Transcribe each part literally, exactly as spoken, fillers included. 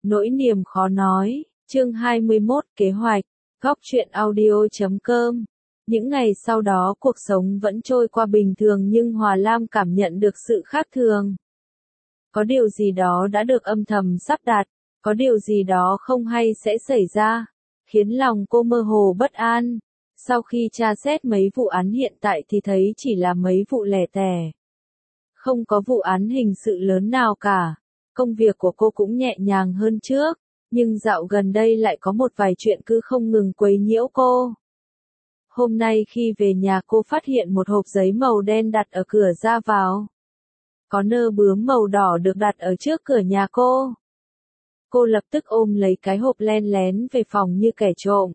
Nỗi niềm khó nói, chương hai mươi mốt, kế hoạch, góc truyện audio chấm com. Những ngày sau đó cuộc sống vẫn trôi qua bình thường nhưng Hòa Lam cảm nhận được sự khác thường. Có điều gì đó đã được âm thầm sắp đặt, có điều gì đó không hay sẽ xảy ra, khiến lòng cô mơ hồ bất an. Sau khi tra xét mấy vụ án hiện tại thì thấy chỉ là mấy vụ lẻ tẻ. Không có vụ án hình sự lớn nào cả. Công việc của cô cũng nhẹ nhàng hơn trước, nhưng dạo gần đây lại có một vài chuyện cứ không ngừng quấy nhiễu cô. Hôm nay khi về nhà cô phát hiện một hộp giấy màu đen đặt ở cửa ra vào. Có nơ bướm màu đỏ được đặt ở trước cửa nhà cô. Cô lập tức ôm lấy cái hộp len lén về phòng như kẻ trộm.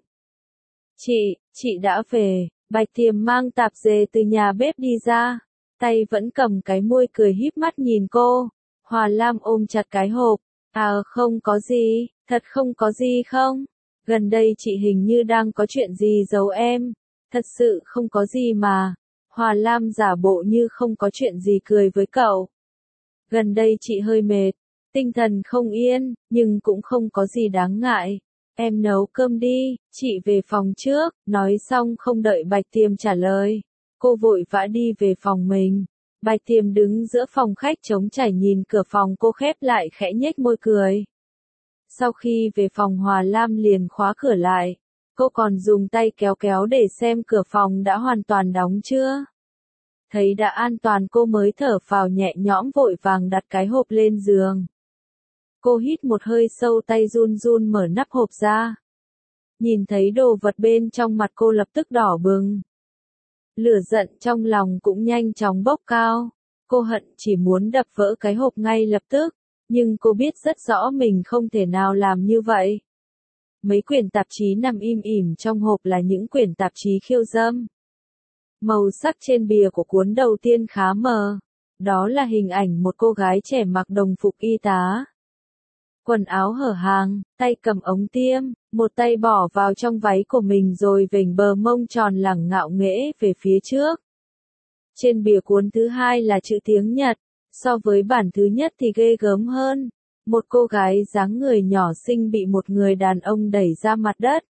Chị, chị đã về, Bạch Tiềm mang tạp dề từ nhà bếp đi ra, tay vẫn cầm cái muôi cười híp mắt nhìn cô. Hòa Lam ôm chặt cái hộp, à không có gì, thật không có gì không? Gần đây chị hình như đang có chuyện gì giấu em, thật sự không có gì mà. Hòa Lam giả bộ như không có chuyện gì cười với cậu. Gần đây chị hơi mệt, tinh thần không yên, nhưng cũng không có gì đáng ngại. Em nấu cơm đi, chị về phòng trước, nói xong không đợi Bạch Tiềm trả lời. Cô vội vã đi về phòng mình. Bạch Tiềm đứng giữa phòng khách trống trải nhìn cửa phòng cô khép lại khẽ nhếch môi cười. Sau khi về phòng Hòa Lam liền khóa cửa lại. Cô còn dùng tay kéo kéo để xem cửa phòng đã hoàn toàn đóng chưa. Thấy đã an toàn cô mới thở phào nhẹ nhõm vội vàng đặt cái hộp lên giường. Cô hít một hơi sâu tay run run mở nắp hộp ra. Nhìn thấy đồ vật bên trong mặt cô lập tức đỏ bừng. Lửa giận trong lòng cũng nhanh chóng bốc cao. Cô hận chỉ muốn đập vỡ cái hộp ngay lập tức, nhưng cô biết rất rõ mình không thể nào làm như vậy. Mấy quyển tạp chí nằm im ỉm trong hộp là những quyển tạp chí khiêu dâm. Màu sắc trên bìa của cuốn đầu tiên khá mờ. Đó là hình ảnh một cô gái trẻ mặc đồng phục y tá. Quần áo hở hàng, tay cầm ống tiêm, một tay bỏ vào trong váy của mình rồi vểnh bờ mông tròn lẳng ngạo nghễ về phía trước. Trên bìa cuốn thứ hai là chữ tiếng Nhật, so với bản thứ nhất thì ghê gớm hơn. Một cô gái dáng người nhỏ xinh bị một người đàn ông đẩy ra mặt đất.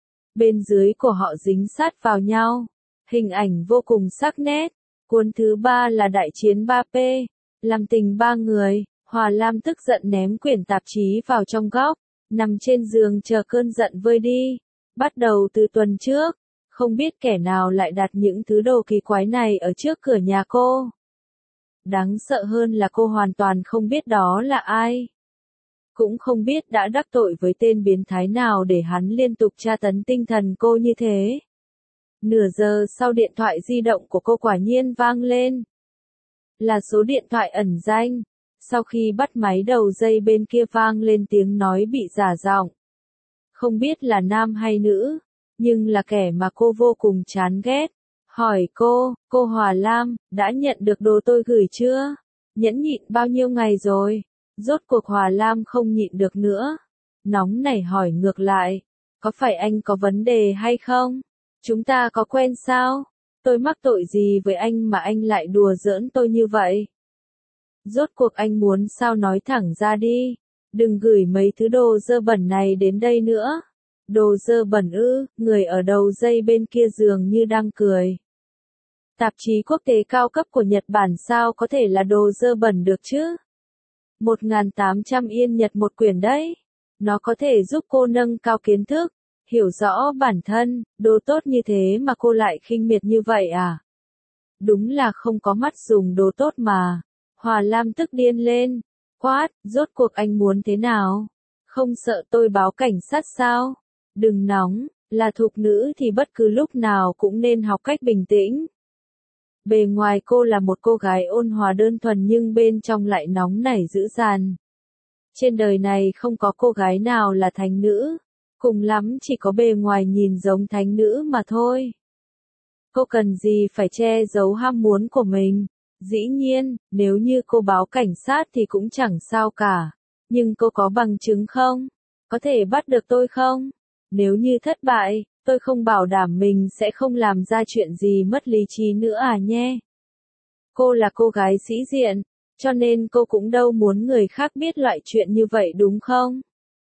Bên dưới của họ dính sát vào nhau. Hình ảnh vô cùng sắc nét. Cuốn thứ ba là Đại chiến ba P, làm tình ba người. Hòa Lam tức giận ném quyển tạp chí vào trong góc, nằm trên giường chờ cơn giận vơi đi. Bắt đầu từ tuần trước, không biết kẻ nào lại đặt những thứ đồ kỳ quái này ở trước cửa nhà cô. Đáng sợ hơn là cô hoàn toàn không biết đó là ai. Cũng không biết đã đắc tội với tên biến thái nào để hắn liên tục tra tấn tinh thần cô như thế. Nửa giờ sau điện thoại di động của cô quả nhiên vang lên. Là số điện thoại ẩn danh. Sau khi bắt máy đầu dây bên kia vang lên tiếng nói bị giả giọng. Không biết là nam hay nữ, nhưng là kẻ mà cô vô cùng chán ghét. Hỏi cô, cô Hòa Lam, đã nhận được đồ tôi gửi chưa? Nhẫn nhịn bao nhiêu ngày rồi? Rốt cuộc Hòa Lam không nhịn được nữa. Nóng nảy hỏi ngược lại, có phải anh có vấn đề hay không? Chúng ta có quen sao? Tôi mắc tội gì với anh mà anh lại đùa giỡn tôi như vậy? Rốt cuộc anh muốn sao nói thẳng ra đi, đừng gửi mấy thứ đồ dơ bẩn này đến đây nữa. Đồ dơ bẩn ư, người ở đầu dây bên kia giường như đang cười. Tạp chí quốc tế cao cấp của Nhật Bản sao có thể là đồ dơ bẩn được chứ? một nghìn tám trăm yên Nhật một quyển đấy. Nó có thể giúp cô nâng cao kiến thức, hiểu rõ bản thân, đồ tốt như thế mà cô lại khinh miệt như vậy à? Đúng là không có mắt dùng đồ tốt mà. Hòa Lam tức điên lên, quát, rốt cuộc anh muốn thế nào? Không sợ tôi báo cảnh sát sao? Đừng nóng, là thục nữ thì bất cứ lúc nào cũng nên học cách bình tĩnh. Bề ngoài cô là một cô gái ôn hòa đơn thuần nhưng bên trong lại nóng nảy dữ dằn. Trên đời này không có cô gái nào là thánh nữ, cùng lắm chỉ có bề ngoài nhìn giống thánh nữ mà thôi. Cô cần gì phải che giấu ham muốn của mình? Dĩ nhiên, nếu như cô báo cảnh sát thì cũng chẳng sao cả. Nhưng cô có bằng chứng không? Có thể bắt được tôi không? Nếu như thất bại, tôi không bảo đảm mình sẽ không làm ra chuyện gì mất lý trí nữa à nhé. Cô là cô gái sĩ diện, cho nên cô cũng đâu muốn người khác biết loại chuyện như vậy đúng không?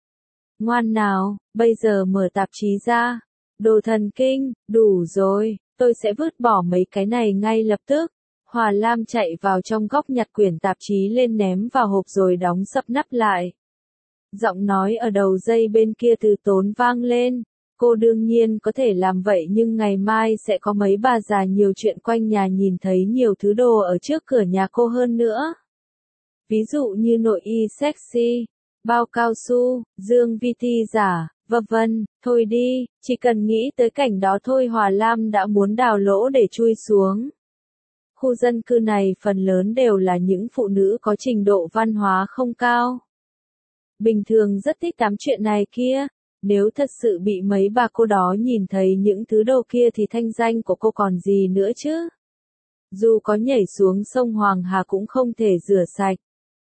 Ngoan nào, bây giờ mở tạp chí ra. Đồ thần kinh, đủ rồi, tôi sẽ vứt bỏ mấy cái này ngay lập tức. Hòa Lam chạy vào trong góc nhặt quyển tạp chí lên ném vào hộp rồi đóng sập nắp lại. Giọng nói ở đầu dây bên kia từ Tốn vang lên. Cô đương nhiên có thể làm vậy nhưng ngày mai sẽ có mấy bà già nhiều chuyện quanh nhà nhìn thấy nhiều thứ đồ ở trước cửa nhà cô hơn nữa. Ví dụ như nội y sexy, bao cao su, dương vi ti giả, vân vân. Thôi đi, chỉ cần nghĩ tới cảnh đó thôi Hòa Lam đã muốn đào lỗ để chui xuống. Khu dân cư này phần lớn đều là những phụ nữ có trình độ văn hóa không cao. Bình thường rất thích tám chuyện này kia. Nếu thật sự bị mấy bà cô đó nhìn thấy những thứ đồ kia thì thanh danh của cô còn gì nữa chứ. Dù có nhảy xuống sông Hoàng Hà cũng không thể rửa sạch.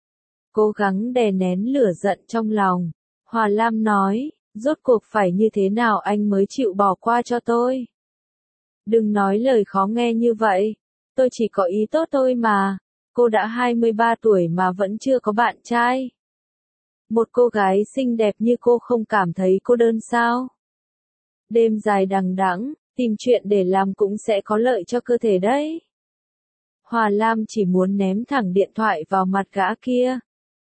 Cố gắng đè nén lửa giận trong lòng. Hòa Lam nói, rốt cuộc phải như thế nào anh mới chịu bỏ qua cho tôi. Đừng nói lời khó nghe như vậy. Tôi chỉ có ý tốt thôi mà. Cô đã hai mươi ba tuổi mà vẫn chưa có bạn trai. Một cô gái xinh đẹp như cô không cảm thấy cô đơn sao? Đêm dài đằng đẵng, tìm chuyện để làm cũng sẽ có lợi cho cơ thể đấy. Hòa Lam chỉ muốn ném thẳng điện thoại vào mặt gã kia.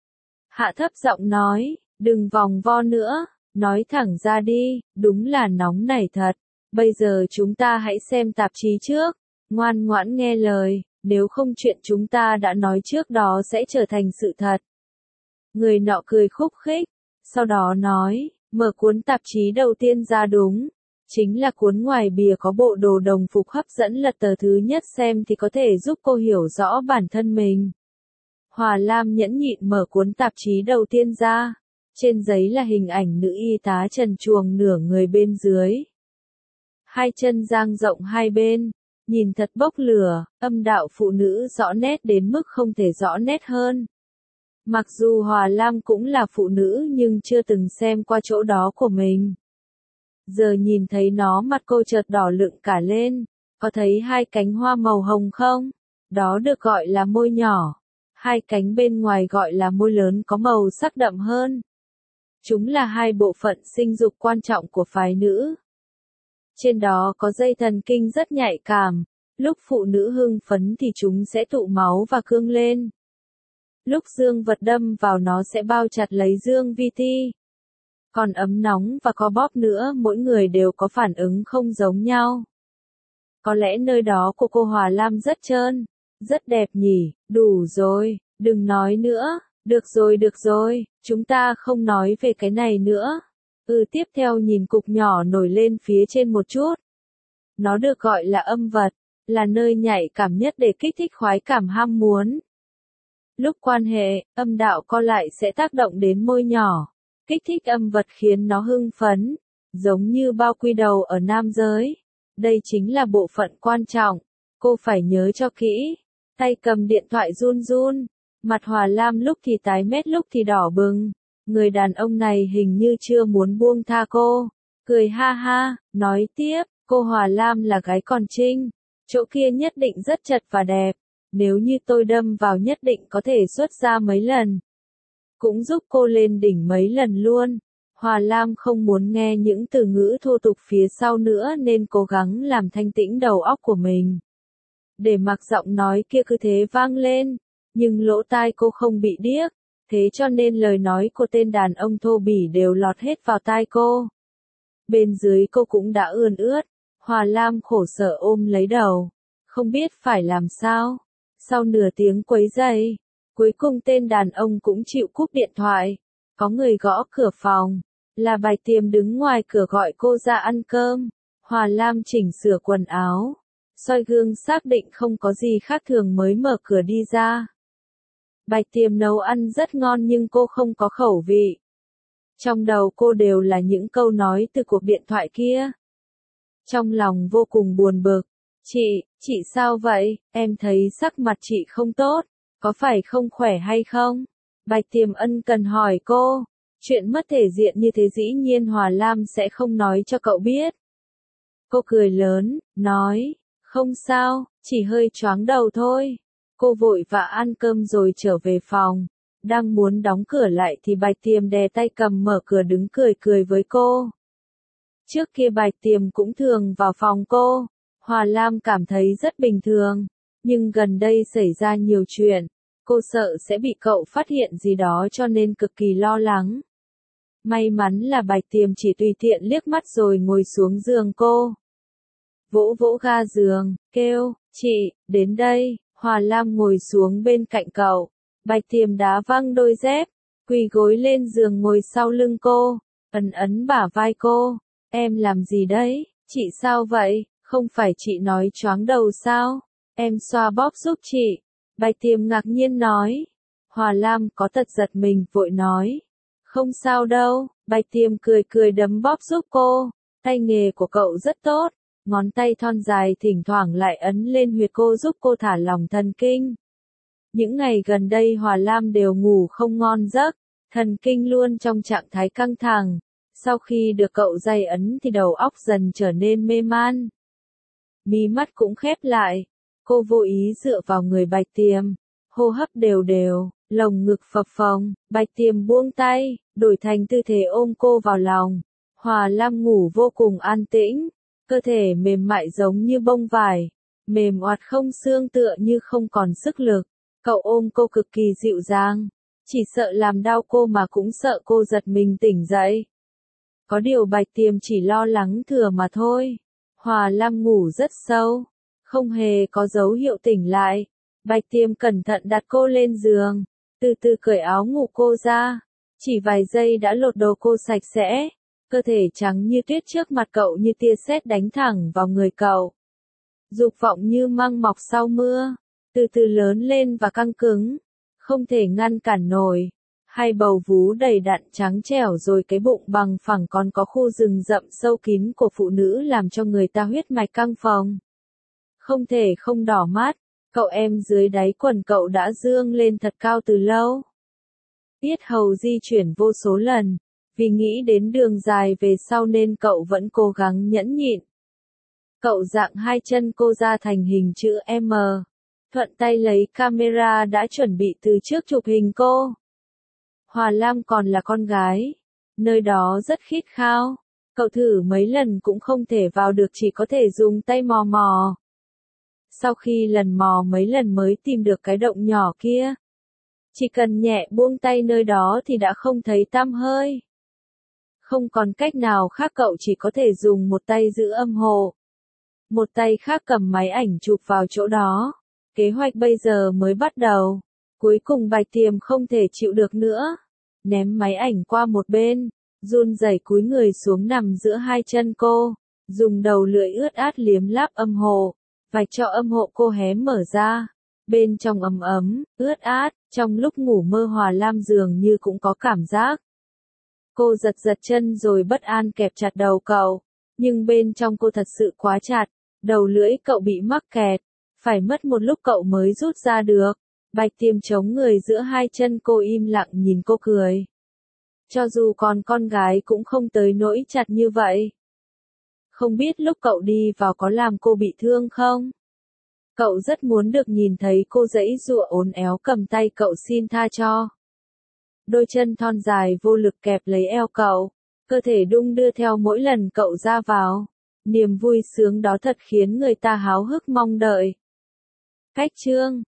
Hạ thấp giọng nói, đừng vòng vo nữa, nói thẳng ra đi, đúng là nóng nảy thật. Bây giờ chúng ta hãy xem tạp chí trước, ngoan ngoãn nghe lời, nếu không chuyện chúng ta đã nói trước đó sẽ trở thành sự thật. Người nọ cười khúc khích, sau đó nói, mở cuốn tạp chí đầu tiên ra đúng, chính là cuốn ngoài bìa có bộ đồ đồng phục hấp dẫn lật tờ thứ nhất xem thì có thể giúp cô hiểu rõ bản thân mình. Hòa Lam nhẫn nhịn mở cuốn tạp chí đầu tiên ra, trên giấy là hình ảnh nữ y tá trần truồng nửa người bên dưới. Hai chân dang rộng hai bên, nhìn thật bốc lửa, âm đạo phụ nữ rõ nét đến mức không thể rõ nét hơn. Mặc dù Hòa Lam cũng là phụ nữ nhưng chưa từng xem qua chỗ đó của mình. Giờ nhìn thấy nó mặt cô chợt đỏ lựng cả lên, có thấy hai cánh hoa màu hồng không? Đó được gọi là môi nhỏ, hai cánh bên ngoài gọi là môi lớn có màu sắc đậm hơn. Chúng là hai bộ phận sinh dục quan trọng của phái nữ. Trên đó có dây thần kinh rất nhạy cảm, lúc phụ nữ hưng phấn thì chúng sẽ tụ máu và cương lên. Lúc dương vật đâm vào nó sẽ bao chặt lấy dương vi ti. Còn ấm nóng và co bóp nữa mỗi người đều có phản ứng không giống nhau. Có lẽ nơi đó của cô Hòa Lam rất trơn, rất đẹp nhỉ, đủ rồi, đừng nói nữa, được rồi được rồi, chúng ta không nói về cái này nữa. Ừ tiếp theo nhìn cục nhỏ nổi lên phía trên một chút. Nó được gọi là âm vật, là nơi nhạy cảm nhất để kích thích khoái cảm ham muốn. Lúc quan hệ, âm đạo co lại sẽ tác động đến môi nhỏ, kích thích âm vật khiến nó hưng phấn, giống như bao quy đầu ở nam giới. Đây chính là bộ phận quan trọng, cô phải nhớ cho kỹ. Tay cầm điện thoại run run, mặt Hòa Lam lúc thì tái mét lúc thì đỏ bừng. Người đàn ông này hình như chưa muốn buông tha cô. Cười ha ha, nói tiếp, cô Hòa Lam là gái còn trinh, chỗ kia nhất định rất chật và đẹp. Nếu như tôi đâm vào nhất định có thể xuất ra mấy lần. Cũng giúp cô lên đỉnh mấy lần luôn. Hòa Lam không muốn nghe những từ ngữ thô tục phía sau nữa nên cố gắng làm thanh tĩnh đầu óc của mình. Để mặc giọng nói kia cứ thế vang lên, nhưng lỗ tai cô không bị điếc, thế cho nên lời nói của tên đàn ông thô bỉ đều lọt hết vào tai cô. Bên dưới cô cũng đã ươn ướt, Hòa Lam khổ sở ôm lấy đầu, không biết phải làm sao. Sau nửa tiếng quấy rầy, cuối cùng tên đàn ông cũng chịu cúp điện thoại. Có người gõ cửa phòng, là Bạch Tiềm đứng ngoài cửa gọi cô ra ăn cơm. Hòa Lam chỉnh sửa quần áo, soi gương xác định không có gì khác thường mới mở cửa đi ra. Bạch Tiềm nấu ăn rất ngon nhưng cô không có khẩu vị. Trong đầu cô đều là những câu nói từ cuộc điện thoại kia. Trong lòng vô cùng buồn bực. Chị, chị sao vậy? Em thấy sắc mặt chị không tốt, có phải không khỏe hay không? Bạch Tiềm ân cần hỏi cô. Chuyện mất thể diện như thế dĩ nhiên Hòa Lam sẽ không nói cho cậu biết. Cô cười lớn, nói, không sao, chỉ hơi choáng đầu thôi. Cô vội vã ăn cơm rồi trở về phòng. Đang muốn đóng cửa lại thì Bạch Tiềm đè tay cầm mở cửa đứng cười cười với cô. Trước kia Bạch Tiềm cũng thường vào phòng cô, Hòa Lam cảm thấy rất bình thường, nhưng gần đây xảy ra nhiều chuyện, cô sợ sẽ bị cậu phát hiện gì đó cho nên cực kỳ lo lắng. May mắn là Bạch Tiềm chỉ tùy tiện liếc mắt rồi ngồi xuống giường cô. Vỗ vỗ ga giường, kêu, chị, đến đây, Hòa Lam ngồi xuống bên cạnh cậu. Bạch Tiềm đá văng đôi dép, quỳ gối lên giường ngồi sau lưng cô, ấn ấn bả vai cô. Em làm gì đấy, chị sao vậy, không phải chị nói choáng đầu sao, em xoa bóp giúp chị. Bạch Tiềm ngạc nhiên nói. Hòa Lam có tật giật mình vội nói. Không sao đâu, Bạch Tiềm cười cười đấm bóp giúp cô, tay nghề của cậu rất tốt, ngón tay thon dài thỉnh thoảng lại ấn lên huyệt cô giúp cô thả lỏng thần kinh. Những ngày gần đây Hòa Lam đều ngủ không ngon giấc, thần kinh luôn trong trạng thái căng thẳng. Sau khi được cậu day ấn thì đầu óc dần trở nên mê man. Mí mắt cũng khép lại, cô vô ý dựa vào người Bạch Tiềm, hô hấp đều đều, lồng ngực phập phồng, Bạch Tiềm buông tay, đổi thành tư thế ôm cô vào lòng. Hòa Lam ngủ vô cùng an tĩnh, cơ thể mềm mại giống như bông vải, mềm oạt không xương tựa như không còn sức lực. Cậu ôm cô cực kỳ dịu dàng, chỉ sợ làm đau cô mà cũng sợ cô giật mình tỉnh dậy. Có điều Bạch Tiềm chỉ lo lắng thừa mà thôi. Hòa Lam ngủ rất sâu, không hề có dấu hiệu tỉnh lại. Bạch Tiềm cẩn thận đặt cô lên giường, từ từ cởi áo ngủ cô ra. Chỉ vài giây đã lột đồ cô sạch sẽ, cơ thể trắng như tuyết trước mặt cậu như tia sét đánh thẳng vào người cậu. Dục vọng như măng mọc sau mưa, từ từ lớn lên và căng cứng, không thể ngăn cản nổi. Hai bầu vú đầy đặn trắng trẻo rồi cái bụng bằng phẳng còn có khu rừng rậm sâu kín của phụ nữ làm cho người ta huyết mạch căng phồng. Không thể không đỏ mắt, cậu em dưới đáy quần cậu đã dương lên thật cao từ lâu. Yết hầu di chuyển vô số lần, vì nghĩ đến đường dài về sau nên cậu vẫn cố gắng nhẫn nhịn. Cậu dạng hai chân cô ra thành hình chữ M, thuận tay lấy camera đã chuẩn bị từ trước chụp hình cô. Hòa Lam còn là con gái, nơi đó rất khít khao, cậu thử mấy lần cũng không thể vào được chỉ có thể dùng tay mò mò. Sau khi lần mò mấy lần mới tìm được cái động nhỏ kia. Chỉ cần nhẹ buông tay nơi đó thì đã không thấy tăm hơi. Không còn cách nào khác cậu chỉ có thể dùng một tay giữ âm hộ. Một tay khác cầm máy ảnh chụp vào chỗ đó. Kế hoạch bây giờ mới bắt đầu. Cuối cùng Bạch Tiềm không thể chịu được nữa. Ném máy ảnh qua một bên, run rẩy cúi người xuống nằm giữa hai chân cô, dùng đầu lưỡi ướt át liếm láp âm hộ, vạch cho âm hộ cô hé mở ra. Bên trong ấm ấm, ướt át, trong lúc ngủ mơ Hòa Lam dường như cũng có cảm giác. Cô giật giật chân rồi bất an kẹp chặt đầu cậu, nhưng bên trong cô thật sự quá chặt, đầu lưỡi cậu bị mắc kẹt, phải mất một lúc cậu mới rút ra được. Bạch Tiềm chống người giữa hai chân cô im lặng nhìn cô cười. Cho dù còn con gái cũng không tới nỗi chặt như vậy. Không biết lúc cậu đi vào có làm cô bị thương không? Cậu rất muốn được nhìn thấy cô giãy giụa uốn éo cầm tay cậu xin tha cho. Đôi chân thon dài vô lực kẹp lấy eo cậu, cơ thể đung đưa theo mỗi lần cậu ra vào. Niềm vui sướng đó thật khiến người ta háo hức mong đợi. Cách chương